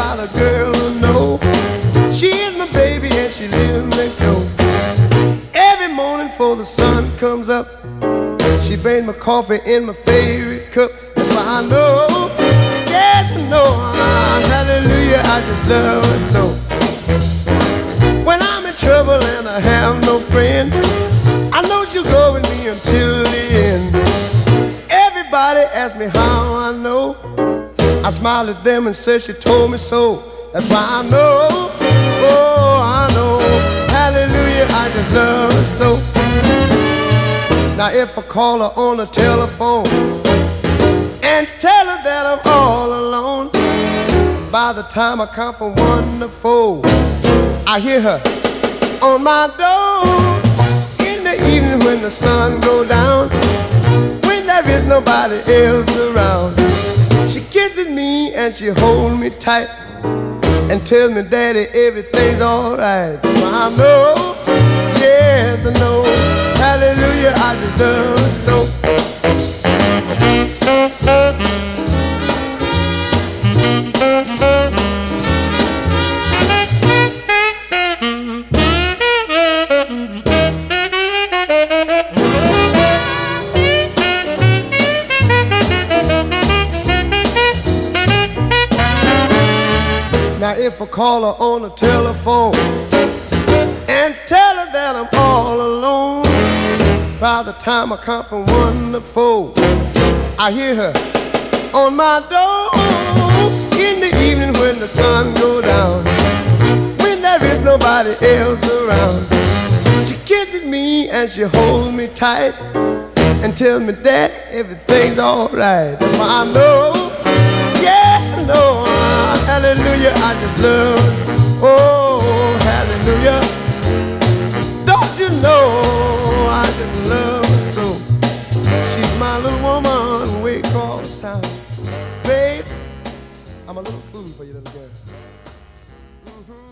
about a girl who know she is my baby and she lives next door. Every morning before the sun comes up, she brings my coffee in my favorite cup. That's why I know, yes I know, hallelujah, I just love her so. When I'm in trouble and I have no friend, I know she'll go with me until the end. Everybody asks me how I know. I smile at them and say she told me so. That's why I know, oh I know, hallelujah, I just love her so. Now if I call her on the telephone and tell her that I'm all alone, by the time I count from 1 to 4, I hear her on my door. In the evening when the sun goes down, when there is nobody else around, she kisses me and she holds me tight and tells me, Daddy, everything's alright. So I know, yes I know, hallelujah, I just love her so. Now if I call her on the telephone and tell her that I'm all alone, by the time I count from 1 to 4, I hear her on my door. In the evening when the sun goes down, when there is nobody else around, she kisses me and she holds me tight and tells me, Daddy, everything's alright. That's why I know, yes I know, hallelujah, I just love her. Oh, hallelujah. Don't you know, I just love her so. She's my little woman way across town. Babe, I'm a little fool for you, little girl.